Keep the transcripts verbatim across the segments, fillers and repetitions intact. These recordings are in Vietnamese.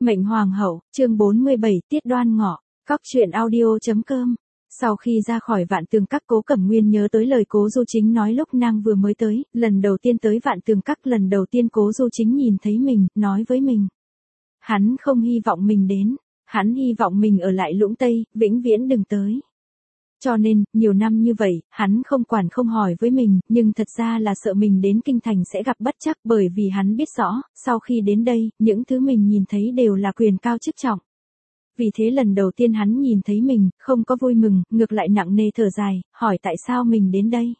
Mệnh Hoàng hậu, chương bốn mươi bảy, Tiết Đoan Ngọ, Cóc truyện audio.com. Sau khi ra khỏi Vạn Tường Các, Cố Cẩm Nguyên nhớ tới lời Cố Du Chính nói lúc nàng vừa mới tới, lần đầu tiên tới Vạn Tường Các, lần đầu tiên Cố Du Chính nhìn thấy mình, nói với mình. Hắn không hy vọng mình đến, hắn hy vọng mình ở lại Lũng Tây, vĩnh viễn đừng tới. Cho nên, nhiều năm như vậy, hắn không quản không hỏi với mình, nhưng thật ra là sợ mình đến Kinh Thành sẽ gặp bất trắc, bởi vì hắn biết rõ, sau khi đến đây, những thứ mình nhìn thấy đều là quyền cao chức trọng. Vì thế lần đầu tiên hắn nhìn thấy mình, không có vui mừng, ngược lại nặng nề thở dài, hỏi tại sao mình đến đây.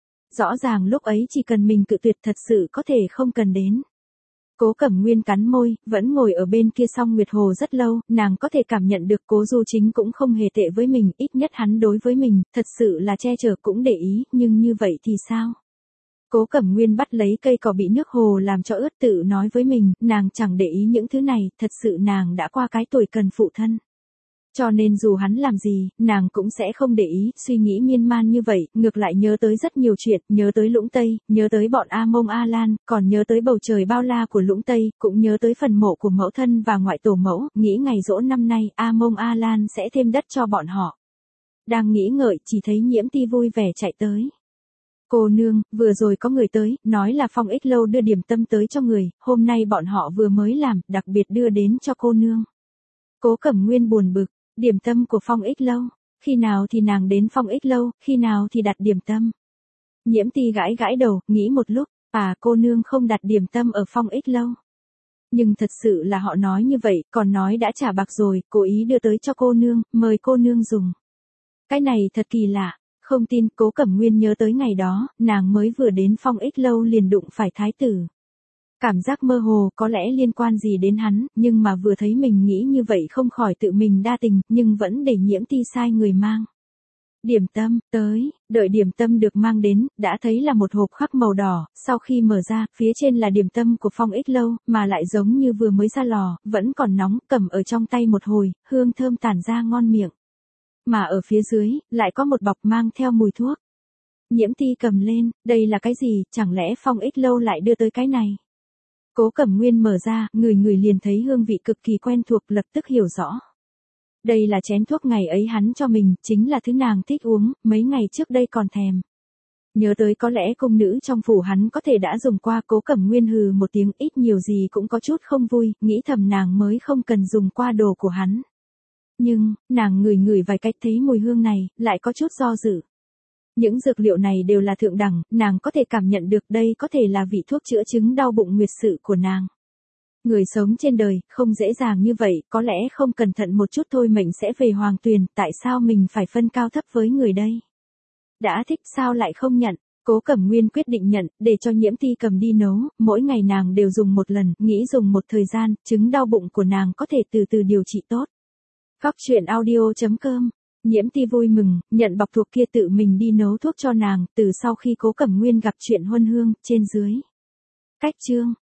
Rõ ràng lúc ấy chỉ cần mình cự tuyệt thật sự có thể không cần đến. Cố Cẩm Nguyên cắn môi, vẫn ngồi ở bên kia Song Nguyệt Hồ rất lâu, nàng có thể cảm nhận được Cố Du Chính cũng không hề tệ với mình, ít nhất hắn đối với mình, thật sự là che chở cũng để ý, nhưng như vậy thì sao? Cố Cẩm Nguyên bắt lấy cây cỏ bị nước hồ làm cho ướt tự nói với mình, nàng chẳng để ý những thứ này, thật sự nàng đã qua cái tuổi cần phụ thân. Cho nên dù hắn làm gì, nàng cũng sẽ không để ý, suy nghĩ miên man như vậy, ngược lại nhớ tới rất nhiều chuyện, nhớ tới Lũng Tây, nhớ tới bọn A Mông A Lan, còn nhớ tới bầu trời bao la của Lũng Tây, cũng nhớ tới phần mộ của mẫu thân và ngoại tổ mẫu, nghĩ ngày giỗ năm nay, A Mông A Lan sẽ thêm đất cho bọn họ. Đang nghĩ ngợi, chỉ thấy Nhiễm Ti vui vẻ chạy tới. Cô nương, vừa rồi có người tới, nói là Phong Ích Lâu đưa điểm tâm tới cho người, hôm nay bọn họ vừa mới làm, đặc biệt đưa đến cho cô nương. Cố Cẩm Nguyên buồn bực. Điểm tâm của Phong Ích Lâu, khi nào thì nàng đến Phong Ích Lâu, khi nào thì đặt điểm tâm. Nhiễm Ti gãi gãi đầu, nghĩ một lúc, à cô nương không đặt điểm tâm ở Phong Ích Lâu. Nhưng thật sự là họ nói như vậy, còn nói đã trả bạc rồi, cố ý đưa tới cho cô nương, mời cô nương dùng. Cái này thật kỳ lạ, không tin. Cố Cẩm Nguyên nhớ tới ngày đó, nàng mới vừa đến Phong Ích Lâu liền đụng phải thái tử. Cảm giác mơ hồ có lẽ liên quan gì đến hắn, nhưng mà vừa thấy mình nghĩ như vậy không khỏi tự mình đa tình, nhưng vẫn để Nhiễm Ti sai người mang. Điểm tâm, tới, đợi điểm tâm được mang đến, đã thấy là một hộp khắc màu đỏ, sau khi mở ra, phía trên là điểm tâm của Phong Ích Lâu, mà lại giống như vừa mới ra lò, vẫn còn nóng, cầm ở trong tay một hồi, hương thơm tản ra ngon miệng. Mà ở phía dưới, lại có một bọc mang theo mùi thuốc. Nhiễm Ti cầm lên, đây là cái gì, chẳng lẽ Phong Ích Lâu lại đưa tới cái này? Cố Cẩm Nguyên mở ra, người người liền thấy hương vị cực kỳ quen thuộc, lập tức hiểu rõ. Đây là chén thuốc ngày ấy hắn cho mình, chính là thứ nàng thích uống, mấy ngày trước đây còn thèm. Nhớ tới có lẽ cung nữ trong phủ hắn có thể đã dùng qua. Cố Cẩm Nguyên hừ một tiếng, ít nhiều gì cũng có chút không vui, nghĩ thầm nàng mới không cần dùng qua đồ của hắn. Nhưng, nàng ngửi ngửi vài cách thấy mùi hương này, lại có chút do dự. Những dược liệu này đều là thượng đẳng, nàng có thể cảm nhận được đây có thể là vị thuốc chữa chứng đau bụng nguyệt sự của nàng. Người sống trên đời, không dễ dàng như vậy, có lẽ không cẩn thận một chút thôi mệnh sẽ về hoàng tuyền, tại sao mình phải phân cao thấp với người đây? Đã thích sao lại không nhận? Cố Cẩm Nguyên quyết định nhận, để cho Nhiễm Ti cầm đi nấu, mỗi ngày nàng đều dùng một lần, nghĩ dùng một thời gian, chứng đau bụng của nàng có thể từ từ điều trị tốt. Cóc truyện audio.com. Nhiễm Ti vui mừng, nhận bọc thuộc kia tự mình đi nấu thuốc cho nàng, từ sau khi Cố Cẩm Nguyên gặp chuyện huân hương, trên dưới. Cách chương.